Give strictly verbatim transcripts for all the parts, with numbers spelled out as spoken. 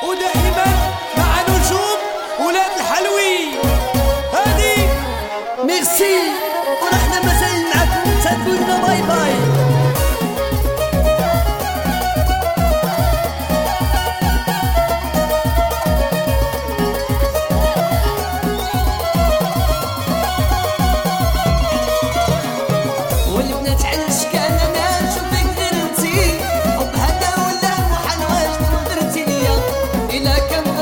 ودائما مع نجوم ولاد الحلوين. هادي ميرسي، ونحن مازال معكم، تقولنا باي باي. والبنات على الشكال انا نشوفك درتي حب هذا ولا محال واش درتي ليا الا كان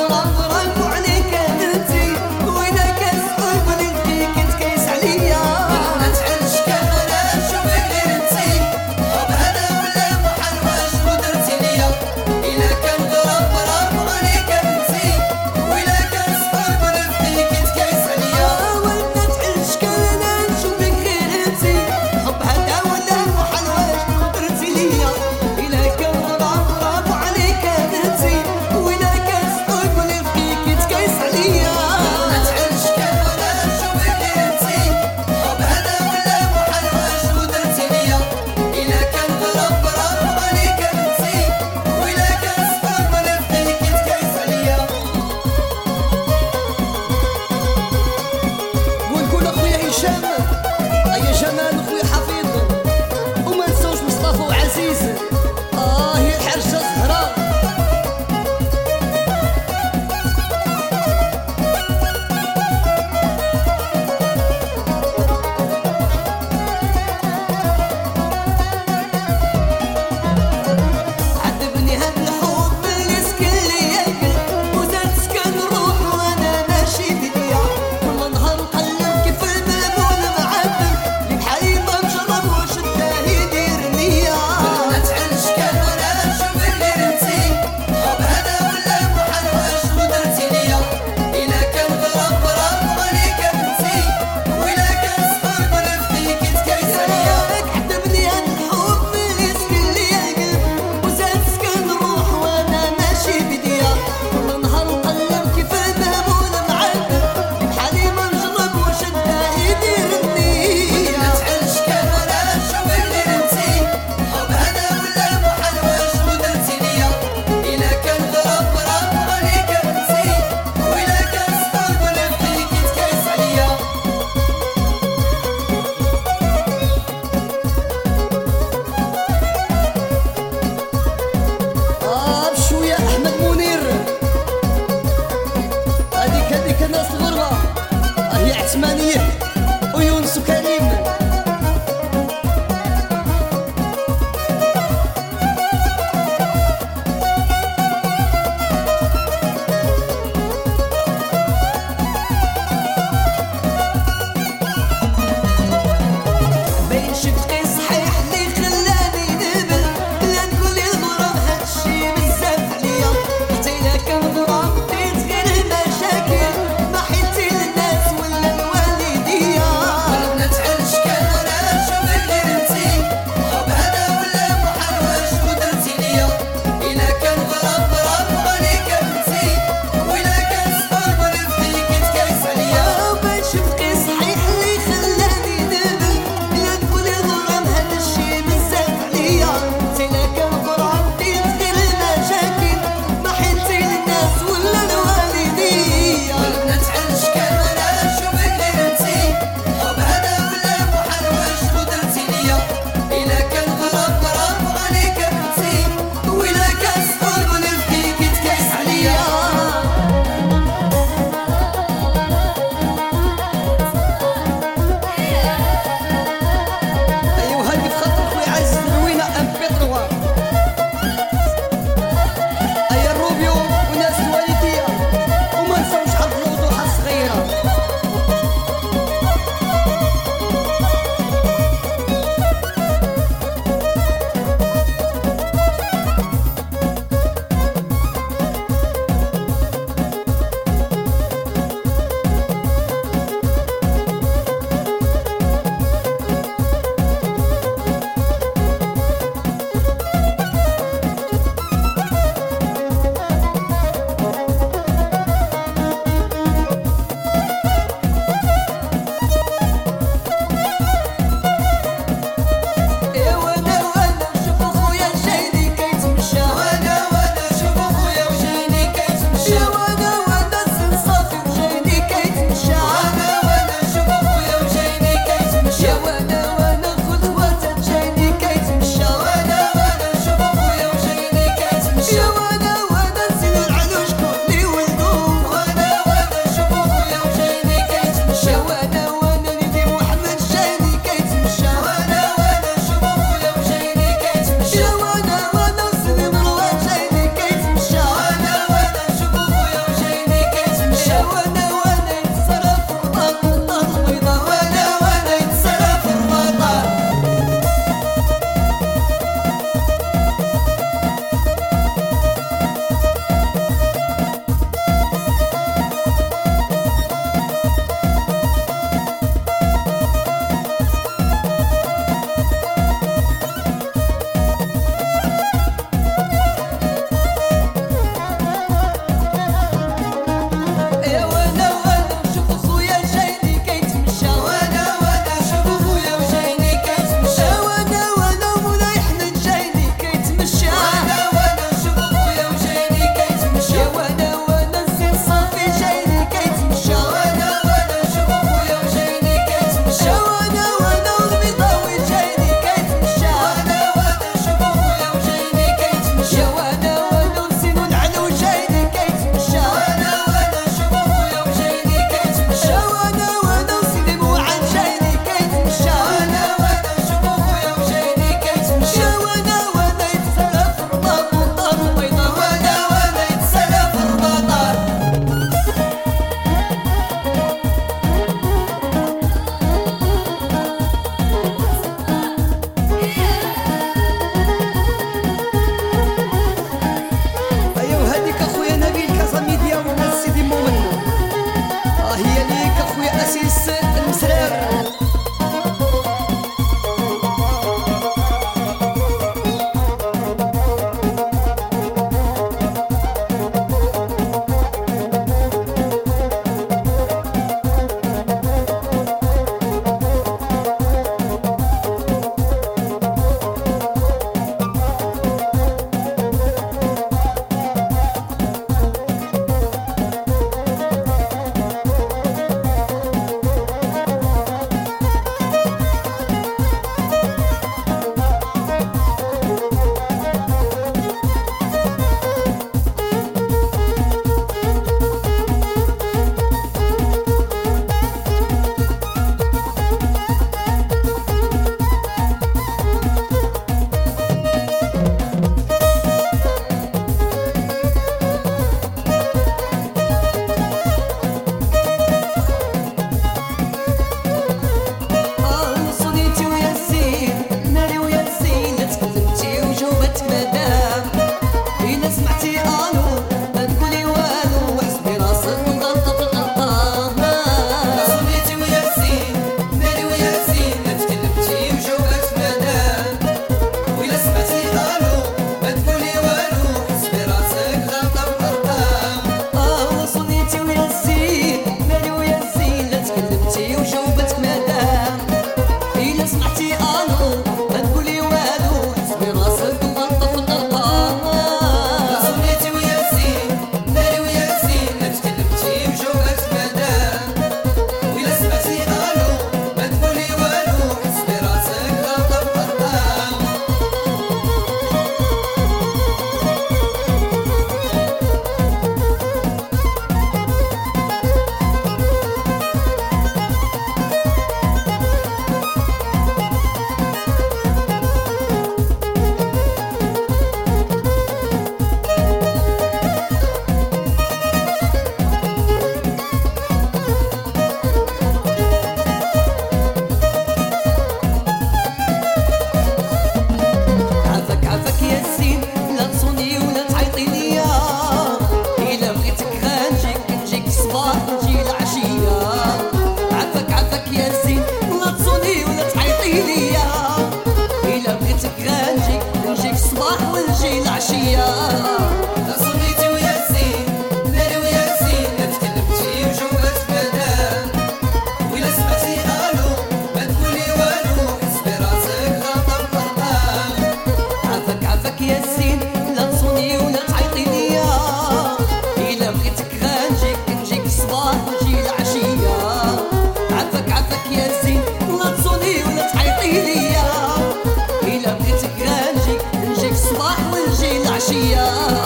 تعيطي ليا. إلا بغيتك غنجيك نجيك الصباح ونجي العشية. لا صليتي ويا زين ناري ويا زين لا تكلمتي وجوبك مدام وإلا سمعتي ألو ما تقولي والو حسبي راسك غلطة بمرقام. عافاك عافاك يا زين لا تصوني ولا تعيطي ليا. إلا بغيتك غنجيك نجيك الصباح ونجي العشية. عافاك عافاك يا زين لا تصوني ولا تعيطي ليا. إلا بغيتك غنجيك نجيك الصباح ونجي العشية.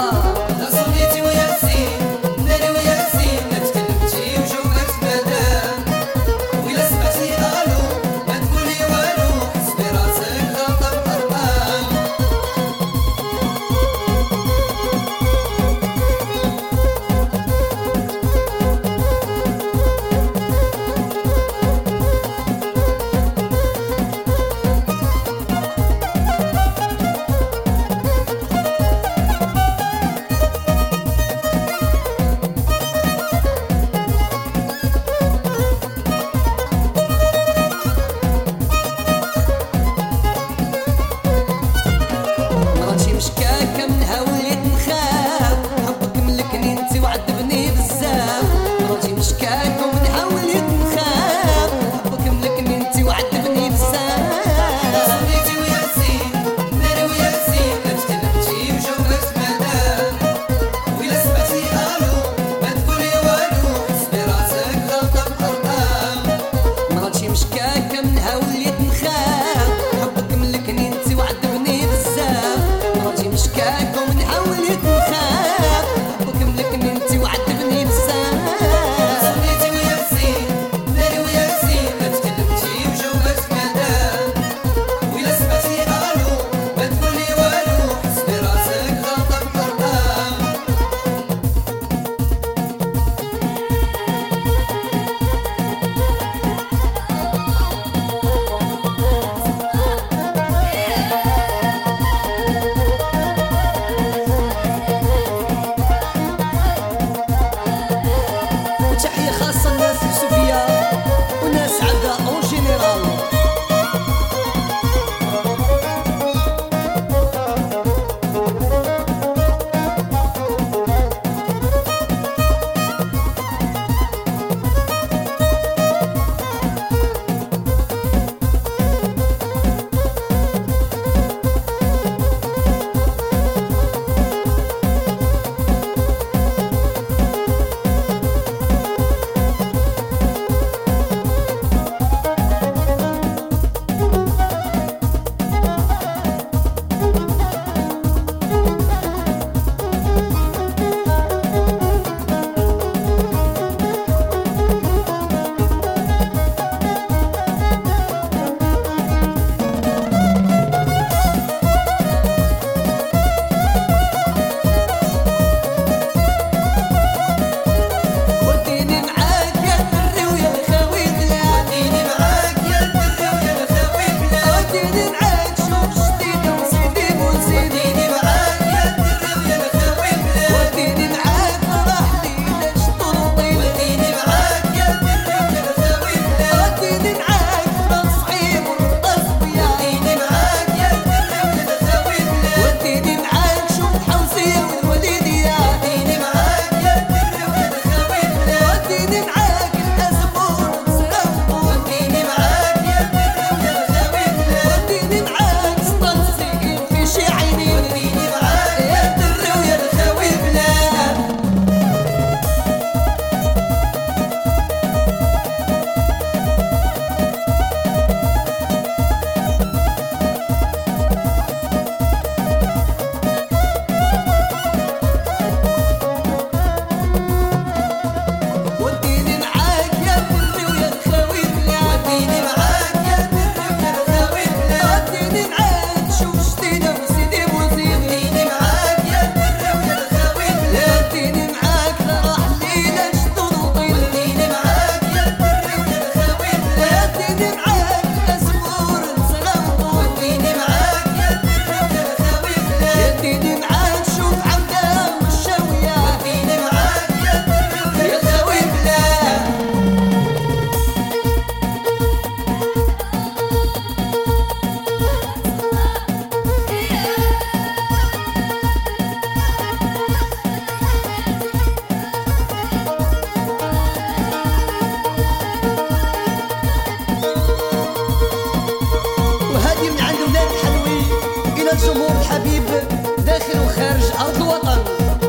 الجمهور الحبيب داخل وخارج أرض الوطن.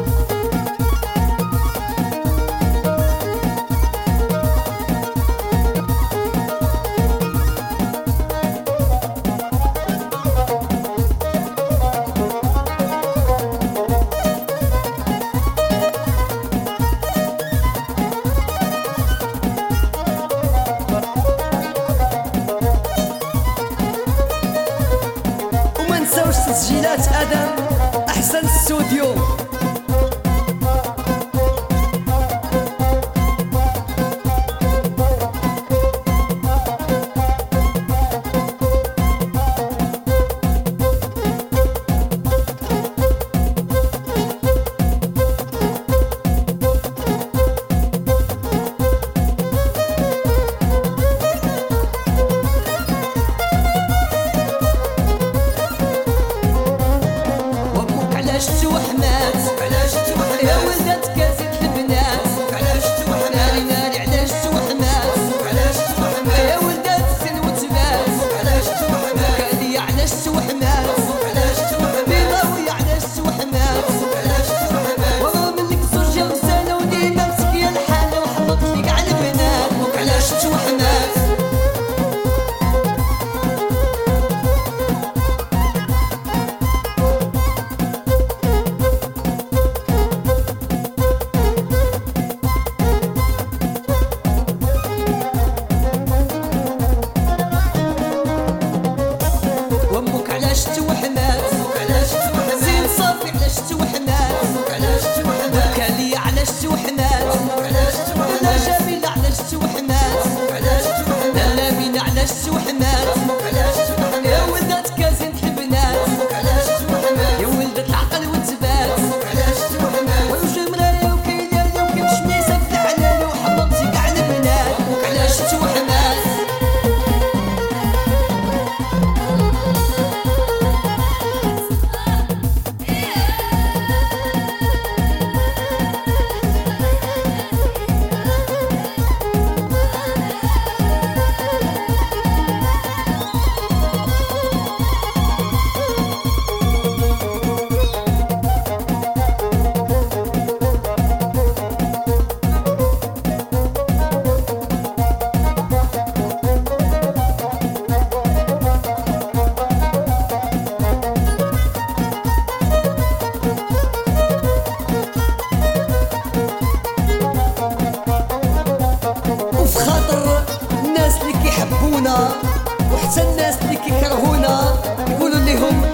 وما نساوش تسجيلات ادم احسن استوديو. علاش توحمات علاش توحمات يا ولدات كازت البنات علاش توحمات ناري ناري علاش توحمات علاش توحمات يا ولدات سن وتبات علاش توحمات كالية علاش توحمات علاش توحمات بيضاوية علاش توحمات علاش توحمات ورا منك زوج يا غزالة وديما مسكية الحالة وحبط لي كاع البنات علاش توحمات وامك علاش توحمات علاش توحمات زين صافي علاش توحمات علاش توحمات كالية علاش توحمات علاش لا توحمات جميلة علاش توحمات علاش توحمات لا مينا علاش توحمات علاش يا توحمات ولدات كازين البنات علاش توحمات يا ولدات العقل والثبات علاش توحمات وجه مرايا وكيلالي وكيف شميسة في الحلال وحبطتي كاع البنات علاش توحمات. وفي خاطر الناس اللي كيحبونا وحتى الناس اللي كيكرهونا يقولوا لهم